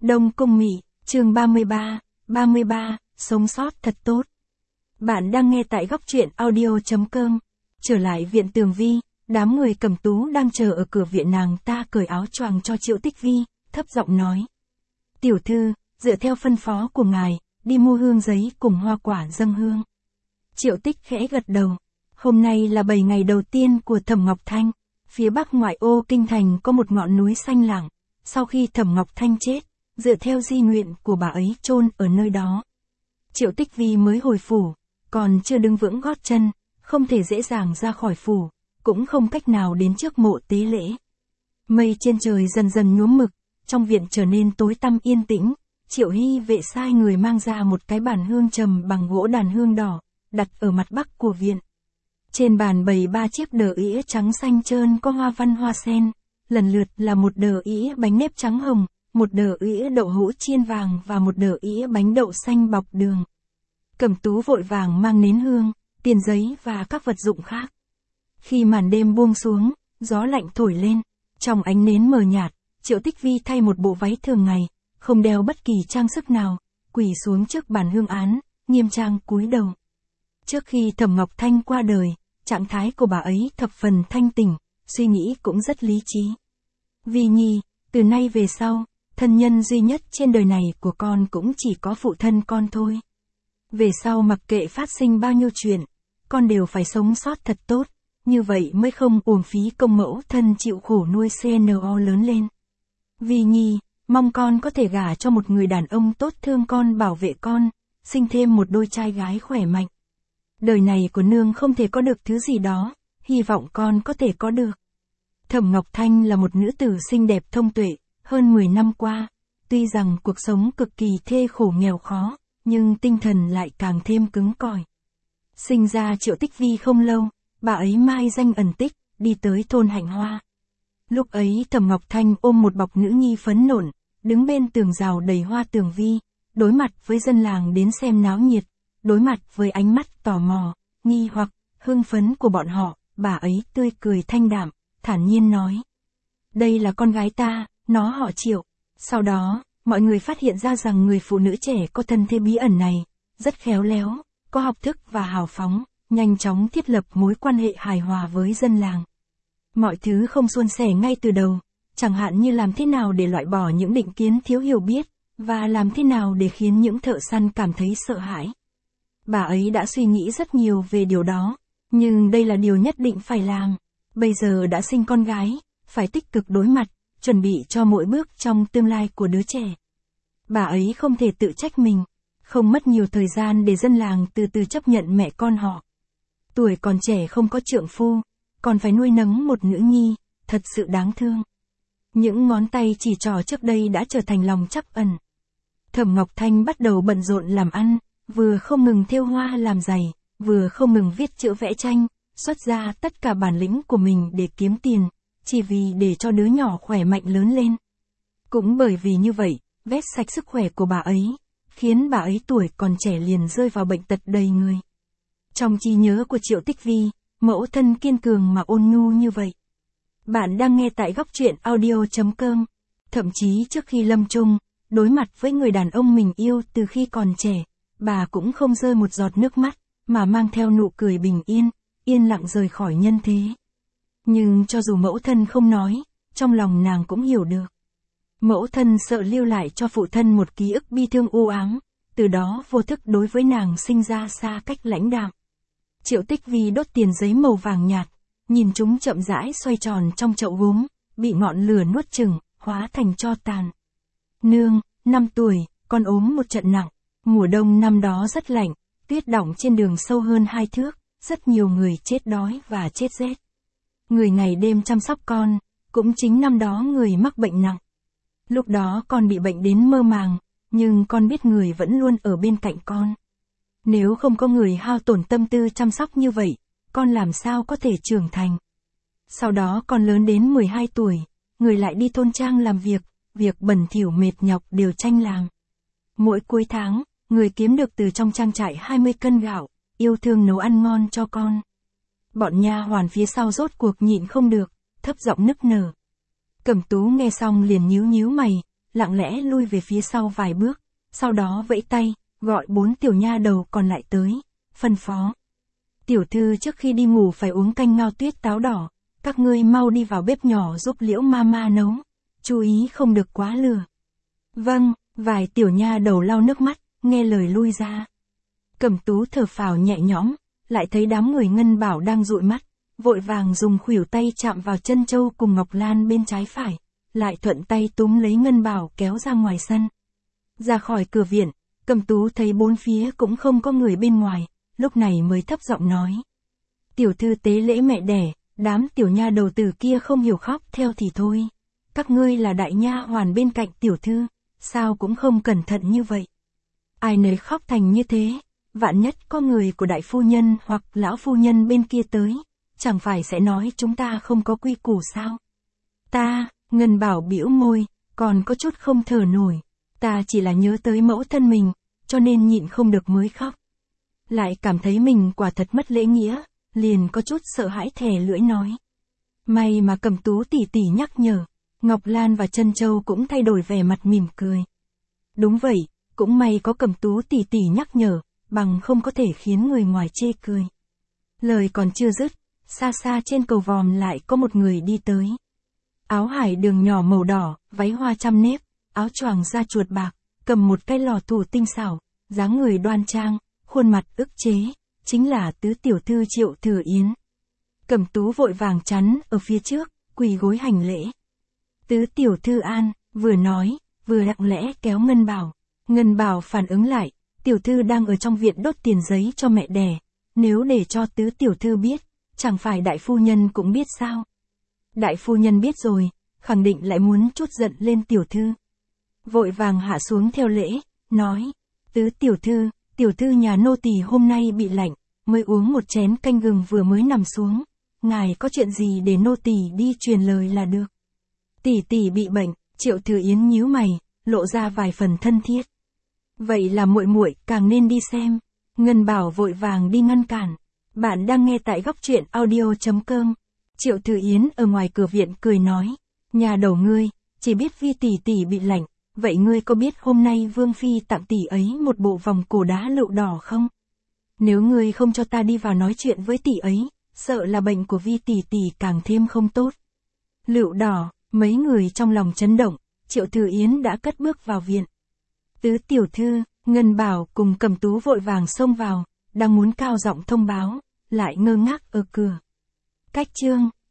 Đông Cung Mị, chương 33, sống sót thật tốt. Bạn đang nghe tại góc truyện audio.com. Trở lại viện Tường Vi, đám người Cẩm Tú đang chờ ở cửa viện, nàng ta cởi áo choàng cho Triệu Tích Vi, thấp giọng nói. Tiểu thư, dựa theo phân phó của ngài, đi mua hương giấy cùng hoa quả dâng hương. Triệu Tích khẽ gật đầu. Hôm nay là 7 ngày đầu tiên của Thẩm Ngọc Thanh. Phía bắc ngoại ô kinh thành có một ngọn núi xanh lặng. Sau khi Thẩm Ngọc Thanh chết, dựa theo di nguyện của bà ấy chôn ở nơi đó. Triệu Tích Vi mới hồi phủ, còn chưa đứng vững gót chân, không thể dễ dàng ra khỏi phủ, cũng không cách nào đến trước mộ tế lễ. Mây trên trời dần dần nhuốm mực, trong viện trở nên tối tăm yên tĩnh. Triệu Hy vệ sai người mang ra một cái bàn hương trầm bằng gỗ đàn hương đỏ, đặt ở mặt bắc của viện. Trên bàn bày 3 chiếc đờ ĩa trắng xanh trơn có hoa văn hoa sen, lần lượt là một đờ ĩa bánh nếp trắng hồng, một đờ ĩa đậu hũ chiên vàng và một đờ ĩa bánh đậu xanh bọc đường. Cẩm Tú vội vàng mang nến hương, tiền giấy và các vật dụng khác. Khi màn đêm buông xuống, gió lạnh thổi lên, trong ánh nến mờ nhạt, Triệu Tích Vi thay một bộ váy thường ngày, không đeo bất kỳ trang sức nào, quỳ xuống trước bàn hương án, nghiêm trang cúi đầu. Trước khi Thẩm Ngọc Thanh qua đời, trạng thái của bà ấy thập phần thanh tỉnh, suy nghĩ cũng rất lý trí. Vi Nhi, từ nay về sau, thân nhân duy nhất trên đời này của con cũng chỉ có phụ thân con thôi. Về sau mặc kệ phát sinh bao nhiêu chuyện, con đều phải sống sót thật tốt, như vậy mới không uổng phí công mẫu thân chịu khổ nuôi CNO lớn lên. Vi Nhi, mong con có thể gả cho một người đàn ông tốt thương con, bảo vệ con, sinh thêm một đôi trai gái khỏe mạnh. Đời này của nương không thể có được thứ gì đó, hy vọng con có thể có được. Thẩm Ngọc Thanh là một nữ tử xinh đẹp thông tuệ, hơn 10 năm qua, tuy rằng cuộc sống cực kỳ thê khổ nghèo khó, nhưng tinh thần lại càng thêm cứng cỏi. Sinh ra Triệu Tích Vi không lâu, bà ấy mai danh ẩn tích, đi tới thôn Hạnh Hoa. Lúc ấy Thẩm Ngọc Thanh ôm một bọc nữ nhi phấn nộn, đứng bên tường rào đầy hoa tường vi, đối mặt với dân làng đến xem náo nhiệt, đối mặt với ánh mắt tò mò, nghi hoặc, hưng phấn của bọn họ, bà ấy tươi cười thanh đạm, thản nhiên nói. Đây là con gái ta, nó họ Triệu. Sau đó, mọi người phát hiện ra rằng người phụ nữ trẻ có thân thế bí ẩn này, rất khéo léo, có học thức và hào phóng, nhanh chóng thiết lập mối quan hệ hài hòa với dân làng. Mọi thứ không suôn sẻ ngay từ đầu, chẳng hạn như làm thế nào để loại bỏ những định kiến thiếu hiểu biết, và làm thế nào để khiến những thợ săn cảm thấy sợ hãi. Bà ấy đã suy nghĩ rất nhiều về điều đó, nhưng đây là điều nhất định phải làm. Bây giờ đã sinh con gái, phải tích cực đối mặt, chuẩn bị cho mỗi bước trong tương lai của đứa trẻ. Bà ấy không thể tự trách mình, không mất nhiều thời gian để dân làng từ từ chấp nhận mẹ con họ. Tuổi còn trẻ không có trượng phu, còn phải nuôi nấng một nữ nhi, thật sự đáng thương. Những ngón tay chỉ trỏ trước đây đã trở thành lòng trắc ẩn. Thẩm Ngọc Thanh bắt đầu bận rộn làm ăn, vừa không ngừng thêu hoa làm giày, vừa không ngừng viết chữ vẽ tranh, xuất ra tất cả bản lĩnh của mình để kiếm tiền, chỉ vì để cho đứa nhỏ khỏe mạnh lớn lên. Cũng bởi vì như vậy, vét sạch sức khỏe của bà ấy, khiến bà ấy tuổi còn trẻ liền rơi vào bệnh tật đầy người. Trong trí nhớ của Triệu Tích Vi, mẫu thân kiên cường mà ôn nhu như vậy. Bạn đang nghe tại góc truyện audio.com. Thậm chí trước khi lâm chung, đối mặt với người đàn ông mình yêu từ khi còn trẻ, bà cũng không rơi một giọt nước mắt, mà mang theo nụ cười bình yên, yên lặng rời khỏi nhân thế. Nhưng cho dù mẫu thân không nói, trong lòng nàng cũng hiểu được. Mẫu thân sợ lưu lại cho phụ thân một ký ức bi thương u ám, từ đó vô thức đối với nàng sinh ra xa cách lãnh đạm. Triệu Tích Vi đốt tiền giấy màu vàng nhạt, nhìn chúng chậm rãi xoay tròn trong chậu gốm, bị ngọn lửa nuốt chửng, hóa thành tro tàn. Nương, 5 tuổi, con ốm một trận nặng, mùa đông năm đó rất lạnh, tuyết đọng trên đường sâu hơn 2 thước, rất nhiều người chết đói và chết rét. Người ngày đêm chăm sóc con, cũng chính năm đó người mắc bệnh nặng. Lúc đó con bị bệnh đến mơ màng, nhưng con biết người vẫn luôn ở bên cạnh con. Nếu không có người hao tổn tâm tư chăm sóc như vậy, con làm sao có thể trưởng thành. Sau đó con lớn đến 12 tuổi, người lại đi thôn trang làm việc bẩn thỉu mệt nhọc đều tranh làm. Mỗi cuối tháng, người kiếm được từ trong trang trại 20 cân gạo, yêu thương nấu ăn ngon cho con. Bọn nha hoàn phía sau rốt cuộc nhịn không được, thấp giọng nức nở. Cẩm Tú nghe xong liền nhíu nhíu mày, lặng lẽ lui về phía sau vài bước, sau đó vẫy tay, gọi 4 tiểu nha đầu còn lại tới, phân phó. Tiểu thư trước khi đi ngủ phải uống canh ngao tuyết táo đỏ, các ngươi mau đi vào bếp nhỏ giúp Liễu Mama nấu, chú ý không được quá lừa. Vâng, vài tiểu nha đầu lau nước mắt, nghe lời lui ra. Cẩm Tú thở phào nhẹ nhõm, lại thấy đám người Ngân Bảo đang dụi mắt, vội vàng dùng khuỷu tay chạm vào chân châu cùng Ngọc Lan bên trái phải, lại thuận tay túm lấy Ngân Bảo kéo ra ngoài sân. Ra khỏi cửa viện, Cẩm Tú thấy bốn phía cũng không có người bên ngoài, lúc này mới thấp giọng nói. Tiểu thư tế lễ mẹ đẻ, đám tiểu nha đầu tử kia không hiểu khóc theo thì thôi. Các ngươi là đại nha hoàn bên cạnh tiểu thư, sao cũng không cẩn thận như vậy. Ai nấy khóc thành như thế, vạn nhất có người của đại phu nhân hoặc lão phu nhân bên kia tới, chẳng phải sẽ nói chúng ta không có quy củ sao? Ta, Ngân Bảo bĩu môi, còn có chút không thở nổi, ta chỉ là nhớ tới mẫu thân mình, cho nên nhịn không được mới khóc. Lại cảm thấy mình quả thật mất lễ nghĩa, liền có chút sợ hãi thè lưỡi nói. May mà Cẩm Tú tỷ tỷ nhắc nhở, Ngọc Lan và Trân Châu cũng thay đổi vẻ mặt mỉm cười. Đúng vậy, cũng may có Cẩm Tú tỷ tỷ nhắc nhở, bằng không có thể khiến người ngoài chê cười. Lời còn chưa dứt, xa xa trên cầu vòm lại có một người đi tới. Áo hải đường nhỏ màu đỏ, váy hoa trăm nếp, áo choàng da chuột bạc, cầm một cái lò thủ tinh xảo, dáng người đoan trang, khuôn mặt ức chế, chính là tứ tiểu thư Triệu Thừa Yến. Cẩm Tú vội vàng chắn ở phía trước, quỳ gối hành lễ. Tứ tiểu thư an, vừa nói, vừa lặng lẽ kéo Ngân Bảo. Ngân Bảo phản ứng lại, tiểu thư đang ở trong viện đốt tiền giấy cho mẹ đẻ, nếu để cho tứ tiểu thư biết, chẳng phải đại phu nhân cũng biết sao? Đại phu nhân biết rồi, khẳng định lại muốn trút giận lên tiểu thư. Vội vàng hạ xuống theo lễ, nói, tứ tiểu thư nhà nô tỳ hôm nay bị lạnh, mới uống một chén canh gừng vừa mới nằm xuống, ngài có chuyện gì để nô tỳ đi truyền lời là được. Tỷ tỷ bị bệnh, Triệu Thừa Yến nhíu mày, lộ ra vài phần thân thiết. Vậy là muội muội càng nên đi xem. Ngân Bảo vội vàng đi ngăn cản. Bạn đang nghe tại góc truyện audio.com. Triệu Thừa Yến ở ngoài cửa viện cười nói, nhà đầu ngươi, chỉ biết Vi tỷ tỷ bị lạnh, vậy ngươi có biết hôm nay Vương Phi tặng tỷ ấy một bộ vòng cổ đá lựu đỏ không? Nếu ngươi không cho ta đi vào nói chuyện với tỷ ấy, sợ là bệnh của Vi tỷ tỷ càng thêm không tốt. Lựu đỏ, mấy người trong lòng chấn động, Triệu Thừa Yến đã cất bước vào viện. Tứ tiểu thư, Ngân Bảo cùng Cẩm Tú vội vàng xông vào, đang muốn cao giọng thông báo, lại ngơ ngác ở cửa. Cách chương